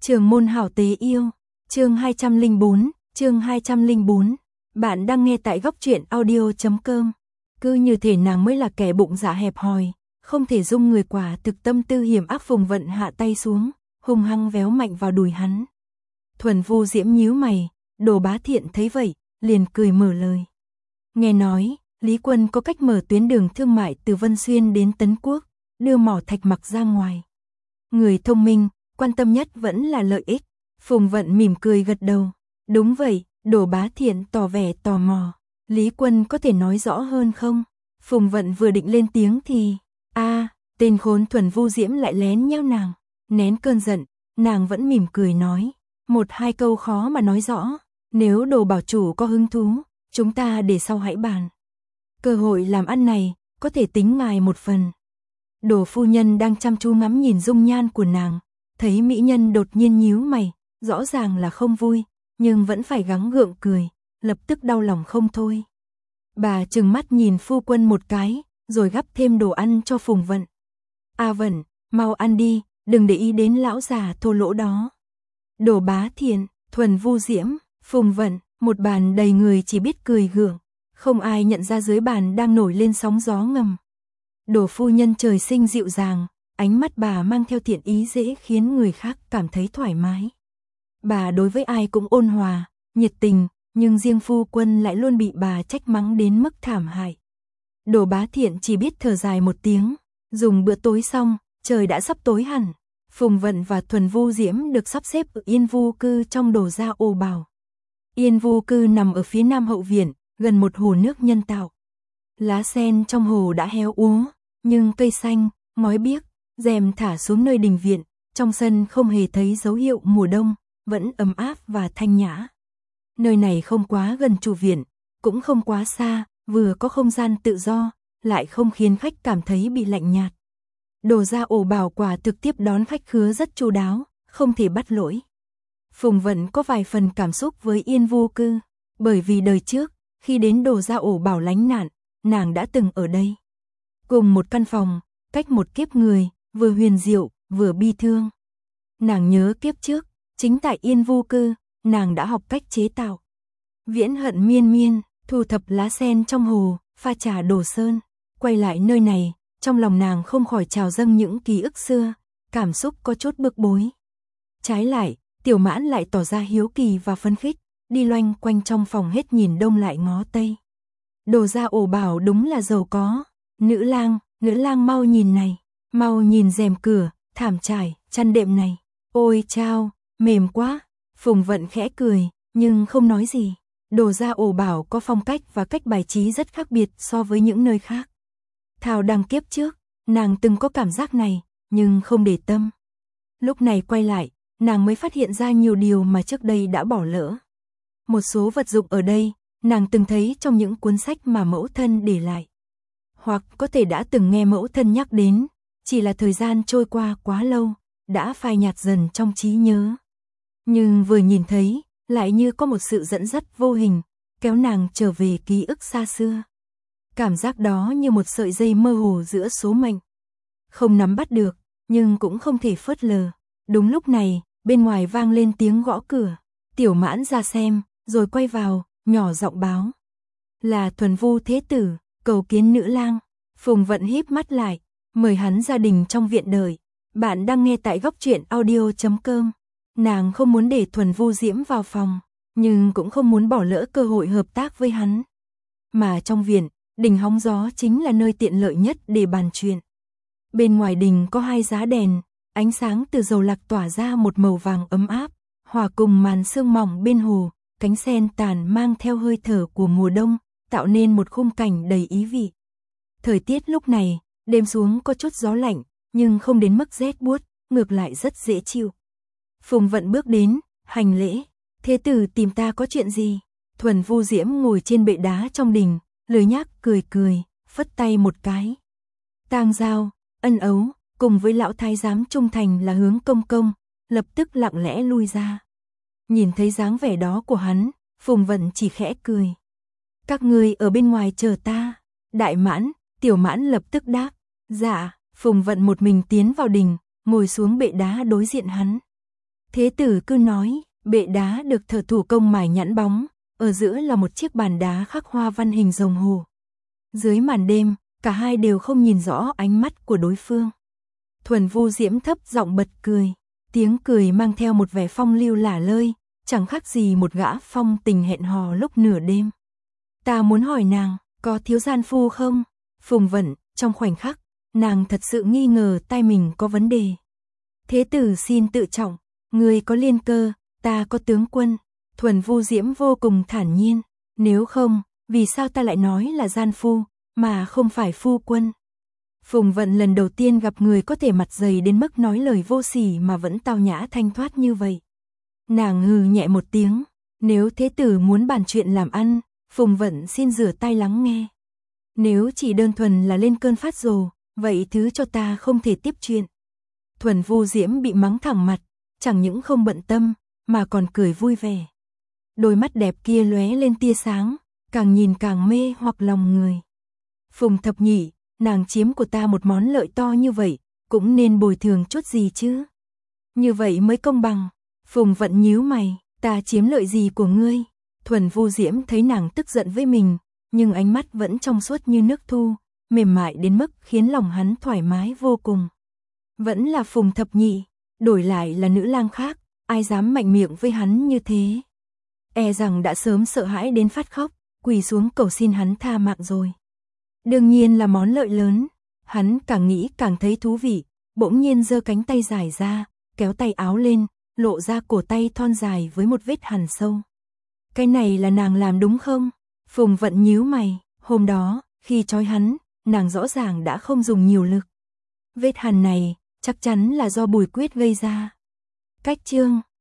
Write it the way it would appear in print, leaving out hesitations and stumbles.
Trường môn hảo tế yêu, chương 204. Bạn đang nghe tại góc truyện audio.com. Cứ như thể nàng mới là kẻ bụng dạ hẹp hòi, không thể dung người quả thực tâm tư hiểm ác. Phùng Vận hạ tay xuống, hung hăng véo mạnh vào đùi hắn. Thuần Vu Diễm nhíu mày, Đồ Bá Thiện thấy vậy, liền cười mở lời. Nghe nói, Lý Quân có cách mở tuyến đường thương mại từ Vân Xuyên đến Tấn Quốc, đưa mỏ thạch mặc ra ngoài. Người thông minh, quan tâm nhất vẫn là lợi ích. Phùng Vận mỉm cười gật đầu. Đúng vậy, Đồ Bá Thiện tỏ vẻ tò mò. Lý Quân có thể nói rõ hơn không? Phùng Vận vừa định lên tiếng thì... tên khốn Thuần Vu Diễm lại lén nheo nàng. Nén cơn giận, nàng vẫn mỉm cười nói. Một hai câu khó mà nói rõ. Nếu Đồ bảo chủ có hứng thú, chúng ta để sau hãy bàn. Cơ hội làm ăn này, có thể tính ngài một phần. Đồ phu nhân đang chăm chú ngắm nhìn dung nhan của nàng, thấy mỹ nhân đột nhiên nhíu mày, rõ ràng là không vui, nhưng vẫn phải gắng gượng cười, lập tức đau lòng không thôi. Bà trừng mắt nhìn phu quân một cái, rồi gắp thêm đồ ăn cho Phùng Vận. Vận, mau ăn đi, đừng để ý đến lão già thô lỗ đó. Đồ Bá Thiện, Thuần Vu Diễm, Phùng Vận, một bàn đầy người chỉ biết cười gượng, không ai nhận ra dưới bàn đang nổi lên sóng gió ngầm. Đồ phu nhân trời sinh dịu dàng, ánh mắt bà mang theo thiện ý dễ khiến người khác cảm thấy thoải mái. Bà đối với ai cũng ôn hòa, nhiệt tình, nhưng riêng phu quân lại luôn bị bà trách mắng đến mức thảm hại. Đồ Bá Thiện chỉ biết thở dài một tiếng, dùng bữa tối xong, trời đã sắp tối hẳn. Phùng Vận và Thuần Vu Diễm được sắp xếp ở Yên Vu Cư trong Đồ Gia Ồ Bảo. Yên Vu Cư nằm ở phía nam hậu viện, gần một hồ nước nhân tạo. Lá sen trong hồ đã héo úa, nhưng cây xanh, ngói biếc, rèm thả xuống nơi đình viện, trong sân không hề thấy dấu hiệu mùa đông, vẫn ấm áp và thanh nhã. Nơi này không quá gần chủ viện, cũng không quá xa, vừa có không gian tự do, lại không khiến khách cảm thấy bị lạnh nhạt. Đồ Gia Ồ Bảo quả thực tiếp đón khách khứa rất chu đáo, không thể bắt lỗi. Phùng Vận có vài phần cảm xúc với Yên Vu Cư, bởi vì đời trước, khi đến Đồ Gia Ồ Bảo lánh nạn, nàng đã từng ở đây. Cùng một căn phòng, cách một kiếp người, vừa huyền diệu, vừa bi thương. Nàng nhớ kiếp trước, chính tại Yên Vu Cư, nàng đã học cách chế tạo. Viễn hận miên miên, thu thập lá sen trong hồ, pha trà Đồ Sơn. Quay lại nơi này, trong lòng nàng không khỏi trào dâng những ký ức xưa, cảm xúc có chút bực bối. Trái lại, Tiểu Mãn lại tỏ ra hiếu kỳ và phấn khích, đi loanh quanh trong phòng hết nhìn đông lại ngó tây. Đồ Gia Ồ Bảo đúng là giàu có. Nữ lang mau nhìn này, mau nhìn rèm cửa, thảm trải, chăn đệm này. Ôi chao, mềm quá. Phùng Vận khẽ cười, nhưng không nói gì. Đồ Gia Ồ Bảo có phong cách và cách bài trí rất khác biệt so với những nơi khác. Thảo đằng kiếp trước, nàng từng có cảm giác này, nhưng không để tâm. Lúc này quay lại, nàng mới phát hiện ra nhiều điều mà trước đây đã bỏ lỡ. Một số vật dụng ở đây, nàng từng thấy trong những cuốn sách mà mẫu thân để lại. Hoặc có thể đã từng nghe mẫu thân nhắc đến, chỉ là thời gian trôi qua quá lâu, đã phai nhạt dần trong trí nhớ. Nhưng vừa nhìn thấy, lại như có một sự dẫn dắt vô hình, kéo nàng trở về ký ức xa xưa. Cảm giác đó như một sợi dây mơ hồ giữa số mệnh. Không nắm bắt được, nhưng cũng không thể phớt lờ. Đúng lúc này, bên ngoài vang lên tiếng gõ cửa. Tiểu Mãn ra xem, rồi quay vào, nhỏ giọng báo. Là Thuần Vu Thế Tử, cầu kiến nữ lang. Phùng Vận híp mắt lại, mời hắn gia đình trong viện đợi. Bạn đang nghe tại góc truyện audio.com. Nàng không muốn để Thuần Vu Diễm vào phòng, nhưng cũng không muốn bỏ lỡ cơ hội hợp tác với hắn. Mà trong viện, đình hóng gió chính là nơi tiện lợi nhất để bàn chuyện. Bên ngoài đình có hai giá đèn, ánh sáng từ dầu lạc tỏa ra một màu vàng ấm áp, hòa cùng màn sương mỏng bên hồ, cánh sen tàn mang theo hơi thở của mùa đông, tạo nên một khung cảnh đầy ý vị. Thời tiết lúc này, đêm xuống có chút gió lạnh, nhưng không đến mức rét buốt, ngược lại rất dễ chịu. Phùng Vận bước đến, hành lễ. Thế tử tìm ta có chuyện gì? Thuần Vu Diễm ngồi trên bệ đá trong đình, lười nhác cười cười, phất tay một cái. Tang Giao, Ân Ấu, cùng với lão thái giám trung thành là Hướng Công Công, lập tức lặng lẽ lui ra. Nhìn thấy dáng vẻ đó của hắn, Phùng Vận chỉ khẽ cười. Các ngươi ở bên ngoài chờ ta. Đại Mãn, Tiểu Mãn lập tức đáp. Dạ. Phùng Vận một mình tiến vào đình, ngồi xuống bệ đá đối diện hắn. Thế tử cứ nói, bệ đá được thợ thủ công mài nhẵn bóng, ở giữa là một chiếc bàn đá khắc hoa văn hình rồng hồ. Dưới màn đêm, cả hai đều không nhìn rõ ánh mắt của đối phương. Thuần Vu Diễm thấp giọng bật cười, tiếng cười mang theo một vẻ phong lưu lả lơi, chẳng khác gì một gã phong tình hẹn hò lúc nửa đêm. Ta muốn hỏi nàng, có thiếu gian phu không? Phùng Vận, trong khoảnh khắc, nàng thật sự nghi ngờ tai mình có vấn đề. Thế tử xin tự trọng, người có liên cơ, ta có tướng quân. Thuần Vu Diễm vô cùng thản nhiên, nếu không, vì sao ta lại nói là gian phu, mà không phải phu quân? Phùng Vận lần đầu tiên gặp người có thể mặt dày đến mức nói lời vô sỉ mà vẫn tao nhã thanh thoát như vậy. Nàng hừ nhẹ một tiếng, nếu thế tử muốn bàn chuyện làm ăn, Phùng Vận xin rửa tay lắng nghe. Nếu chỉ đơn thuần là lên cơn phát rồ, vậy thứ cho ta không thể tiếp chuyện. Thuần Vu Diễm bị mắng thẳng mặt, chẳng những không bận tâm, mà còn cười vui vẻ. Đôi mắt đẹp kia lóe lên tia sáng, càng nhìn càng mê hoặc lòng người. Phùng thập nhị, nàng chiếm của ta một món lợi to như vậy, cũng nên bồi thường chút gì chứ. Như vậy mới công bằng. Phùng Vận nhíu mày, ta chiếm lợi gì của ngươi? Thuần Vu Diễm thấy nàng tức giận với mình, nhưng ánh mắt vẫn trong suốt như nước thu, mềm mại đến mức khiến lòng hắn thoải mái vô cùng. Vẫn là Phùng thập nhị, đổi lại là nữ lang khác, ai dám mạnh miệng với hắn như thế. E rằng đã sớm sợ hãi đến phát khóc, quỳ xuống cầu xin hắn tha mạng rồi. Đương nhiên là món lợi lớn, hắn càng nghĩ càng thấy thú vị, bỗng nhiên giơ cánh tay dài ra, kéo tay áo lên, lộ ra cổ tay thon dài với một vết hằn sâu. Cái này là nàng làm đúng không? Phùng Vận nhíu mày, hôm đó, khi trói hắn, nàng rõ ràng đã không dùng nhiều lực. Vết hằn này, chắc chắn là do Bùi Quyết gây ra. Cách chương